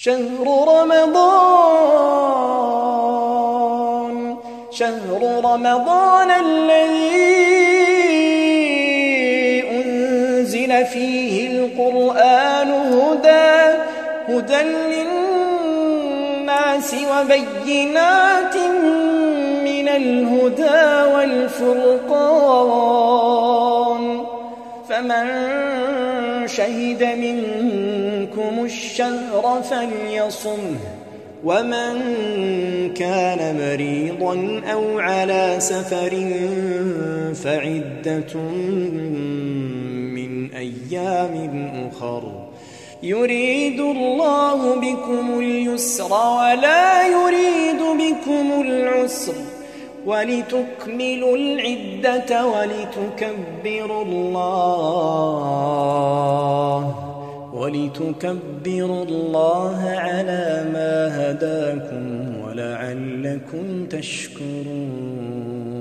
شهر رمضان الذي أنزل فيه القرآن هدى للناس وبينات من الهدى والفرقان، فمن شهد منكم الشهر فليصمه، ومن كان مريضا أو على سفر فعدة من أيام أخر، يريد الله بكم اليسر ولا يريد بكم العسر، ولتكملوا العدة ولتكبروا الله على ما هداكم ولعلكم تشكرون.